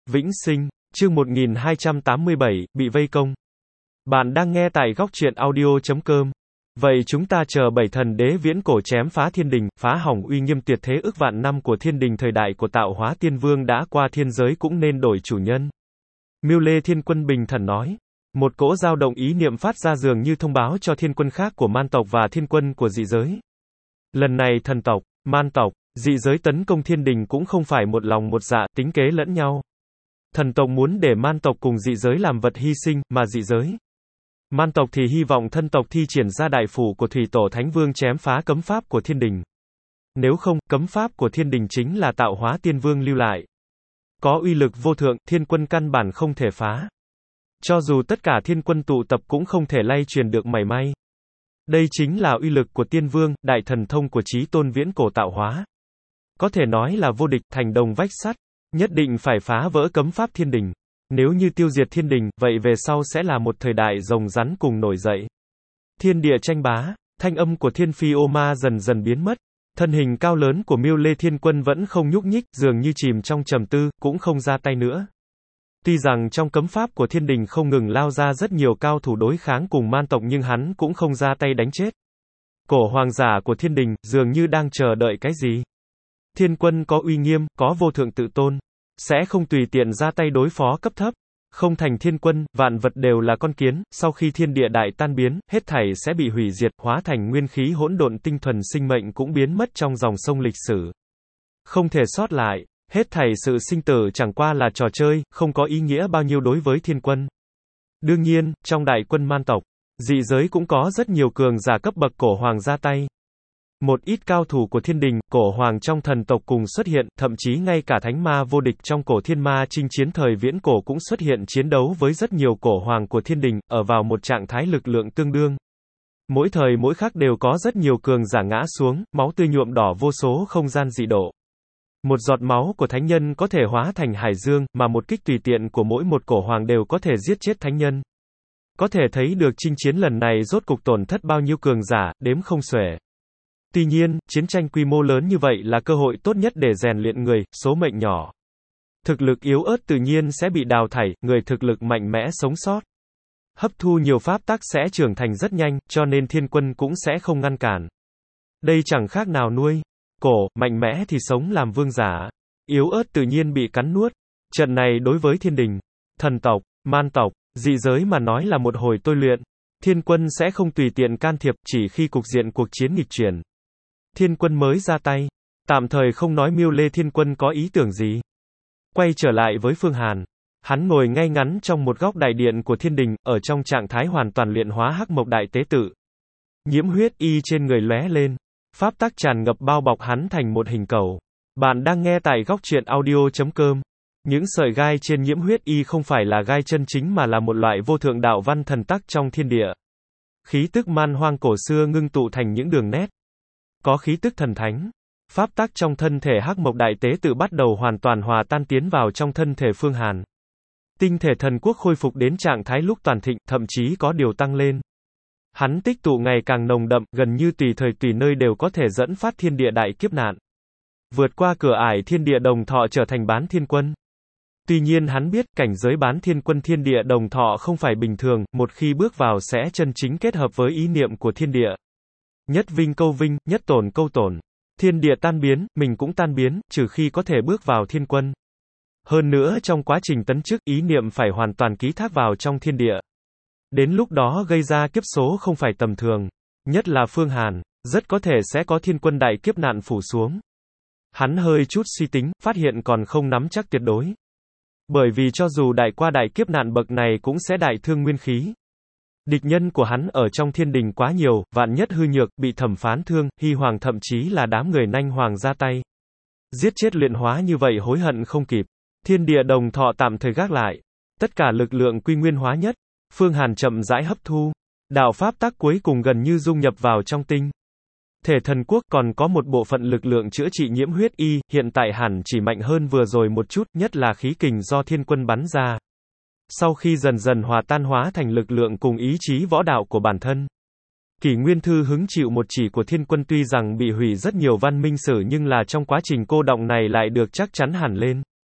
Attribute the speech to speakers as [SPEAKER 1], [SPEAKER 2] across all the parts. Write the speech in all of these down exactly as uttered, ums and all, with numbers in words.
[SPEAKER 1] Vĩnh sinh, chương một nghìn hai trăm tám mươi bảy, bị vây công. Bạn đang nghe tại góc truyện audio chấm com. Vậy chúng ta chờ bảy thần đế viễn cổ chém phá thiên đình, phá hỏng uy nghiêm tuyệt thế ức vạn năm của thiên đình thời đại của tạo hóa tiên vương đã qua, thiên giới cũng nên đổi chủ nhân. Mưu Lê Thiên Quân bình thản nói. Một cỗ dao động ý niệm phát ra dường như thông báo cho thiên quân khác của man tộc và thiên quân của dị giới. Lần này thần tộc, man tộc, dị giới tấn công thiên đình cũng không phải một lòng một dạ, tính kế lẫn nhau. Thần tộc muốn để man tộc cùng dị giới làm vật hy sinh, mà dị giới, man tộc thì hy vọng thân tộc thi triển ra đại phủ của Thủy Tổ Thánh Vương chém phá cấm pháp của thiên đình. Nếu không, cấm pháp của thiên đình chính là tạo hóa tiên vương lưu lại. Có uy lực vô thượng, thiên quân căn bản không thể phá. Cho dù tất cả thiên quân tụ tập cũng không thể lay truyền được mảy may. Đây chính là uy lực của tiên vương, đại thần thông của chí tôn viễn cổ tạo hóa. Có thể nói là vô địch, thành đồng vách sắt. Nhất định phải phá vỡ cấm pháp thiên đình. Nếu như tiêu diệt thiên đình, vậy về sau sẽ là một thời đại rồng rắn cùng nổi dậy. Thiên địa tranh bá, thanh âm của thiên phi ô ma dần dần biến mất. Thân hình cao lớn của Mưu Lê Thiên Quân vẫn không nhúc nhích, dường như chìm trong trầm tư, cũng không ra tay nữa. Tuy rằng trong cấm pháp của thiên đình không ngừng lao ra rất nhiều cao thủ đối kháng cùng man tộc, nhưng hắn cũng không ra tay đánh chết. Cổ hoàng giả của thiên đình, dường như đang chờ đợi cái gì. Thiên quân có uy nghiêm, có vô thượng tự tôn, sẽ không tùy tiện ra tay đối phó cấp thấp. Không thành thiên quân, vạn vật đều là con kiến, sau khi thiên địa đại tan biến, hết thảy sẽ bị hủy diệt, hóa thành nguyên khí hỗn độn, tinh thuần sinh mệnh cũng biến mất trong dòng sông lịch sử. Không thể sót lại, hết thảy sự sinh tử chẳng qua là trò chơi, không có ý nghĩa bao nhiêu đối với thiên quân. Đương nhiên, trong đại quân man tộc, dị giới cũng có rất nhiều cường giả cấp bậc cổ hoàng ra tay. Một ít cao thủ của thiên đình, cổ hoàng trong thần tộc cùng xuất hiện, thậm chí ngay cả thánh ma vô địch trong cổ thiên ma chinh chiến thời viễn cổ cũng xuất hiện chiến đấu với rất nhiều cổ hoàng của thiên đình, ở vào một trạng thái lực lượng tương đương. Mỗi thời mỗi khắc đều có rất nhiều cường giả ngã xuống, máu tươi nhuộm đỏ vô số không gian dị độ. Một giọt máu của thánh nhân có thể hóa thành hải dương, mà một kích tùy tiện của mỗi một cổ hoàng đều có thể giết chết thánh nhân. Có thể thấy được chinh chiến lần này rốt cục tổn thất bao nhiêu cường giả, đếm không xuể. Tuy nhiên, chiến tranh quy mô lớn như vậy là cơ hội tốt nhất để rèn luyện người, số mệnh nhỏ. Thực lực yếu ớt tự nhiên sẽ bị đào thải, người thực lực mạnh mẽ sống sót. Hấp thu nhiều pháp tắc sẽ trưởng thành rất nhanh, cho nên thiên quân cũng sẽ không ngăn cản. Đây chẳng khác nào nuôi cổ, mạnh mẽ thì sống làm vương giả. Yếu ớt tự nhiên bị cắn nuốt. Trận này đối với thiên đình, thần tộc, man tộc, dị giới mà nói là một hồi tôi luyện. Thiên quân sẽ không tùy tiện can thiệp, chỉ khi cục diện cuộc chiến nghịch chuyển. Thiên quân mới ra tay. Tạm thời không nói Mưu Lê Thiên Quân có ý tưởng gì. Quay trở lại với Phương Hàn. Hắn ngồi ngay ngắn trong một góc đại điện của thiên đình, ở trong trạng thái hoàn toàn luyện hóa hắc mộc đại tế tự. Nhiễm huyết y trên người lóe lên. Pháp tắc tràn ngập bao bọc hắn thành một hình cầu. Bạn đang nghe tại góc truyện audio chấm com. Những sợi gai trên nhiễm huyết y không phải là gai chân chính mà là một loại vô thượng đạo văn thần tắc trong thiên địa. Khí tức man hoang cổ xưa ngưng tụ thành những đường nét. Có khí tức thần thánh. Pháp tắc trong thân thể hắc mộc đại tế tự bắt đầu hoàn toàn hòa tan tiến vào trong thân thể Phương Hàn. Tinh thể thần quốc khôi phục đến trạng thái lúc toàn thịnh, thậm chí có điều tăng lên. Hắn tích tụ ngày càng nồng đậm, gần như tùy thời tùy nơi đều có thể dẫn phát thiên địa đại kiếp nạn. Vượt qua cửa ải thiên địa đồng thọ trở thành bán thiên quân. Tuy nhiên hắn biết, cảnh giới bán thiên quân thiên địa đồng thọ không phải bình thường, một khi bước vào sẽ chân chính kết hợp với ý niệm của thiên địa. Nhất vinh câu vinh, nhất tổn câu tổn. Thiên địa tan biến, mình cũng tan biến, trừ khi có thể bước vào thiên quân. Hơn nữa trong quá trình tấn chức, ý niệm phải hoàn toàn ký thác vào trong thiên địa. Đến lúc đó gây ra kiếp số không phải tầm thường. Nhất là Phương Hàn, rất có thể sẽ có thiên quân đại kiếp nạn phủ xuống. Hắn hơi chút suy tính, phát hiện còn không nắm chắc tuyệt đối. Bởi vì cho dù đại qua đại kiếp nạn bậc này cũng sẽ đại thương nguyên khí. Địch nhân của hắn ở trong thiên đình quá nhiều, vạn nhất hư nhược, bị thẩm phán thương, hy hoàng thậm chí là đám người nanh hoàng ra tay. Giết chết luyện hóa như vậy hối hận không kịp. Thiên địa đồng thọ tạm thời gác lại. Tất cả lực lượng quy nguyên hóa nhất. Phương Hàn chậm rãi hấp thu. Đạo pháp tắc cuối cùng gần như dung nhập vào trong tinh thể thần quốc, còn có một bộ phận lực lượng chữa trị nhiễm huyết y, hiện tại hẳn chỉ mạnh hơn vừa rồi một chút, nhất là khí kình do thiên quân bắn ra. Sau khi dần dần hòa tan hóa thành lực lượng cùng ý chí võ đạo của bản thân. Kỷ Nguyên Thư hứng chịu một chỉ của thiên quân, tuy rằng bị hủy rất nhiều văn minh sử nhưng là trong quá trình cô động này lại được chắc chắn hẳn lên.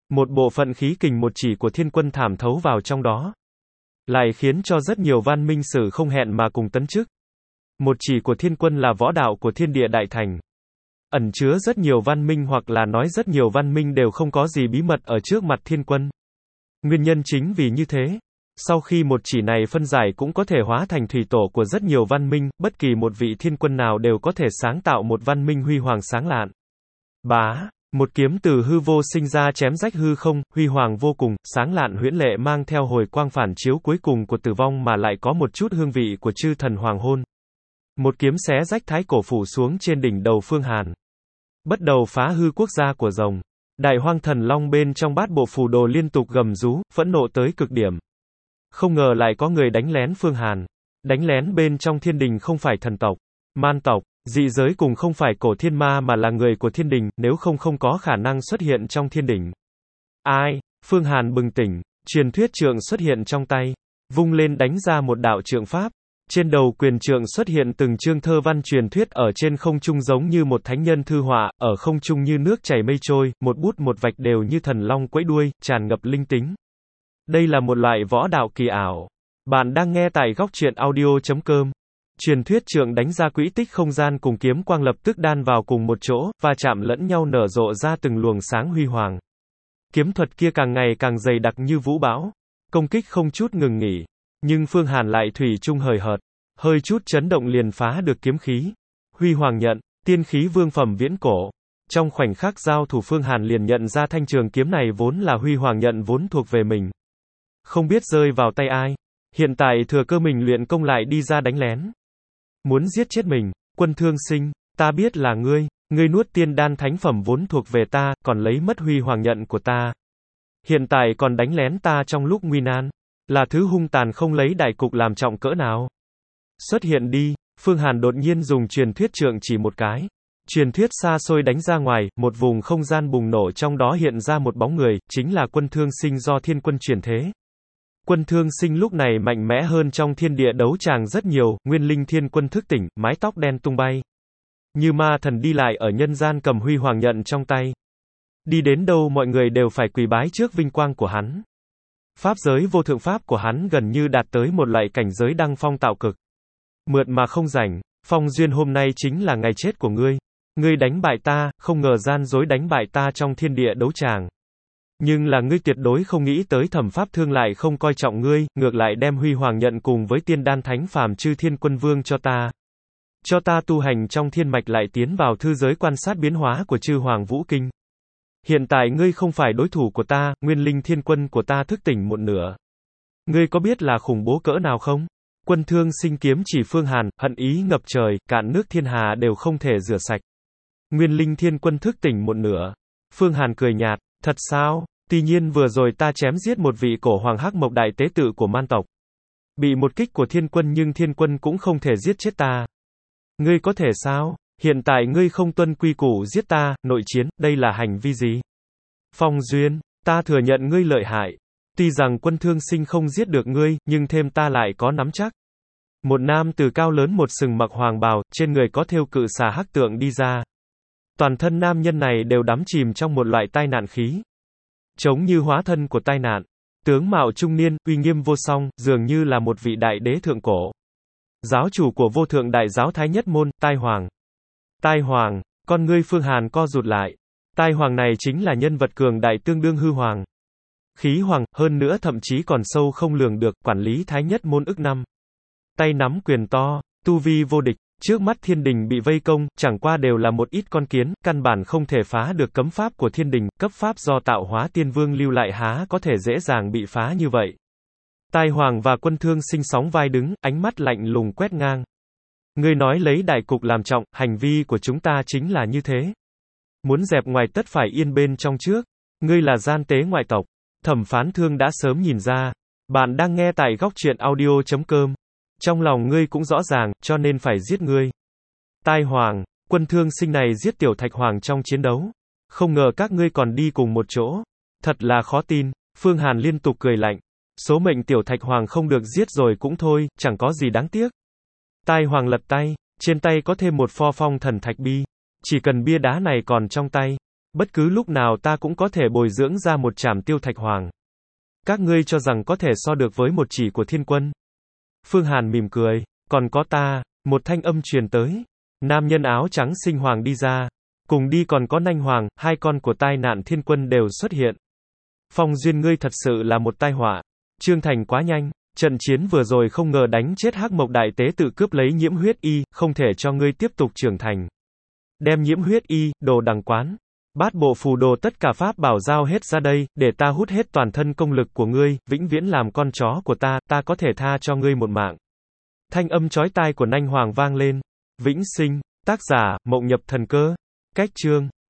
[SPEAKER 1] Một bộ phận khí kình một chỉ của thiên quân thảm thấu vào trong đó, lại khiến cho rất nhiều văn minh sử không hẹn mà cùng tấn chức. Một chỉ của thiên quân là võ đạo của thiên địa đại thành, ẩn chứa rất nhiều văn minh, hoặc là nói rất nhiều văn minh đều không có gì bí mật ở trước mặt thiên quân. Nguyên nhân chính vì như thế, sau khi một chỉ này phân giải cũng có thể hóa thành thủy tổ của rất nhiều văn minh, bất kỳ một vị thiên quân nào đều có thể sáng tạo một văn minh huy hoàng sáng lạn. Bá, một kiếm từ hư vô sinh ra chém rách hư không, huy hoàng vô cùng, sáng lạn huyễn lệ, mang theo hồi quang phản chiếu cuối cùng của tử vong mà lại có một chút hương vị của chư thần hoàng hôn. Một kiếm xé rách thái cổ phủ xuống trên đỉnh đầu Phương Hàn. Bắt đầu phá hư quốc gia của rồng. Đại hoang thần long bên trong bát bộ phù đồ liên tục gầm rú, phẫn nộ tới cực điểm. Không ngờ lại có người đánh lén Phương Hàn. Đánh lén bên trong thiên đình không phải thần tộc, man tộc, dị giới, cùng không phải cổ thiên ma mà là người của thiên đình, nếu không không có khả năng xuất hiện trong thiên đình. Ai? Phương Hàn bừng tỉnh, truyền thuyết trượng xuất hiện trong tay, vung lên đánh ra một đạo trượng pháp. Trên đầu quyền trượng xuất hiện từng chương thơ văn truyền thuyết ở trên không trung giống như một thánh nhân thư họa, ở không trung như nước chảy mây trôi, một bút một vạch đều như thần long quẫy đuôi, tràn ngập linh tính. Đây là một loại võ đạo kỳ ảo. Bạn đang nghe tại góc truyện audio chấm com. Truyền thuyết trượng đánh ra quỹ tích không gian cùng kiếm quang lập tức đan vào cùng một chỗ, và chạm lẫn nhau nở rộ ra từng luồng sáng huy hoàng. Kiếm thuật kia càng ngày càng dày đặc như vũ bão, công kích không chút ngừng nghỉ. Nhưng Phương Hàn lại thủy chung hời hợt, hơi chút chấn động liền phá được kiếm khí. Huy hoàng nhận, tiên khí vương phẩm viễn cổ. Trong khoảnh khắc giao thủ, Phương Hàn liền nhận ra thanh trường kiếm này vốn là huy hoàng nhận vốn thuộc về mình. Không biết rơi vào tay ai. Hiện tại thừa cơ mình luyện công lại đi ra đánh lén. Muốn giết chết mình. Quân Thương Sinh, ta biết là ngươi. Ngươi nuốt tiên đan thánh phẩm vốn thuộc về ta, còn lấy mất huy hoàng nhận của ta. Hiện tại còn đánh lén ta trong lúc nguy nan. Là thứ hung tàn không lấy đại cục làm trọng cỡ nào. Xuất hiện đi. Phương Hàn đột nhiên dùng truyền thuyết trượng chỉ một cái. Truyền thuyết xa xôi đánh ra ngoài, một vùng không gian bùng nổ, trong đó hiện ra một bóng người, chính là Quân Thương Sinh do thiên quân truyền thế. Quân Thương Sinh lúc này mạnh mẽ hơn trong thiên địa đấu tràng rất nhiều, nguyên linh thiên quân thức tỉnh, mái tóc đen tung bay. Như ma thần đi lại ở nhân gian, cầm huy hoàng nhận trong tay. Đi đến đâu mọi người đều phải quỳ bái trước vinh quang của hắn. Pháp giới vô thượng pháp của hắn gần như đạt tới một loại cảnh giới đăng phong tạo cực. Mượt mà không rảnh, Phong Duyên, hôm nay chính là ngày chết của ngươi. Ngươi đánh bại ta, không ngờ gian dối đánh bại ta trong thiên địa đấu tràng. Nhưng là ngươi tuyệt đối không nghĩ tới Thẩm Pháp Thương lại không coi trọng ngươi, ngược lại đem huy hoàng nhận cùng với tiên đan thánh phàm chư thiên quân vương cho ta. Cho ta tu hành trong thiên mạch, lại tiến vào thư giới quan sát biến hóa của chư hoàng vũ kinh. Hiện tại ngươi không phải đối thủ của ta, nguyên linh thiên quân của ta thức tỉnh một nửa. Ngươi có biết là khủng bố cỡ nào không? Quân Thương Sinh kiếm chỉ Phương Hàn, hận ý ngập trời, cạn nước thiên hà đều không thể rửa sạch. Nguyên linh thiên quân thức tỉnh một nửa. Phương Hàn cười nhạt, thật sao? Tuy nhiên vừa rồi ta chém giết một vị cổ hoàng hắc mộc đại tế tự của man tộc. Bị một kích của thiên quân, nhưng thiên quân cũng không thể giết chết ta. Ngươi có thể sao? Hiện tại ngươi không tuân quy củ giết ta, nội chiến, đây là hành vi gì? Phong Duyên, ta thừa nhận ngươi lợi hại. Tuy rằng Quân Thương Sinh không giết được ngươi, nhưng thêm ta lại có nắm chắc. Một nam từ cao lớn một sừng mặc hoàng bào, trên người có thêu cự xà hắc tượng đi ra. Toàn thân nam nhân này đều đắm chìm trong một loại tai nạn khí. Giống như hóa thân của tai nạn. Tướng mạo trung niên, uy nghiêm vô song, dường như là một vị đại đế thượng cổ. Giáo chủ của vô thượng đại giáo Thái Nhất Môn, Tai Hoàng. Tai Hoàng, con ngươi Phương Hàn co rụt lại. Tai Hoàng này chính là nhân vật cường đại tương đương hư hoàng. Khí hoàng, hơn nữa thậm chí còn sâu không lường được, quản lý Thái Nhất Môn ức năm. Tay nắm quyền to, tu vi vô địch, trước mắt thiên đình bị vây công, chẳng qua đều là một ít con kiến, căn bản không thể phá được cấm pháp của thiên đình, cấp pháp do tạo hóa tiên vương lưu lại há có thể dễ dàng bị phá như vậy. Tai Hoàng và Quân Thương Sinh sóng vai đứng, ánh mắt lạnh lùng quét ngang. Ngươi nói lấy đại cục làm trọng, hành vi của chúng ta chính là như thế. Muốn dẹp ngoài tất phải yên bên trong trước. Ngươi là gian tế ngoại tộc. Thẩm Phán Thương đã sớm nhìn ra. Bạn đang nghe tại góc truyện audio chấm com. Trong lòng ngươi cũng rõ ràng, cho nên phải giết ngươi. Tai Hoàng, Quân Thương Sinh này giết Tiểu Thạch Hoàng trong chiến đấu. Không ngờ các ngươi còn đi cùng một chỗ. Thật là khó tin. Phương Hàn liên tục cười lạnh. Số mệnh Tiểu Thạch Hoàng không được giết rồi cũng thôi, chẳng có gì đáng tiếc. Tai Hoàng lật tay, trên tay có thêm một pho phong thần thạch bi. Chỉ cần bia đá này còn trong tay, Bất cứ lúc nào ta cũng có thể bồi dưỡng ra một trảm tiêu thạch hoàng. Các ngươi cho rằng có thể so được với một chỉ của thiên quân. Phương Hàn mỉm cười. Còn có ta. Một thanh âm truyền tới. Nam nhân áo trắng sinh hoàng đi ra. Cùng đi còn có Nanh Hoàng, hai con của tai nạn thiên quân đều xuất hiện. Phong Duyên ngươi thật sự là một tai họa. Trương Thành quá nhanh. Trận chiến vừa rồi không ngờ đánh chết Hắc Mộc Đại Tế tự cướp lấy nhiễm huyết y, không thể cho ngươi tiếp tục trưởng thành. Đem nhiễm huyết y, đồ đằng quán. Bát bộ phù đồ tất cả pháp bảo giao hết ra đây, để ta hút hết toàn thân công lực của ngươi, vĩnh viễn làm con chó của ta, ta có thể tha cho ngươi một mạng. Thanh âm chói tai của Nanh Hoàng vang lên. Vĩnh sinh, tác giả, Mộng Nhập Thần Cơ. Cách chương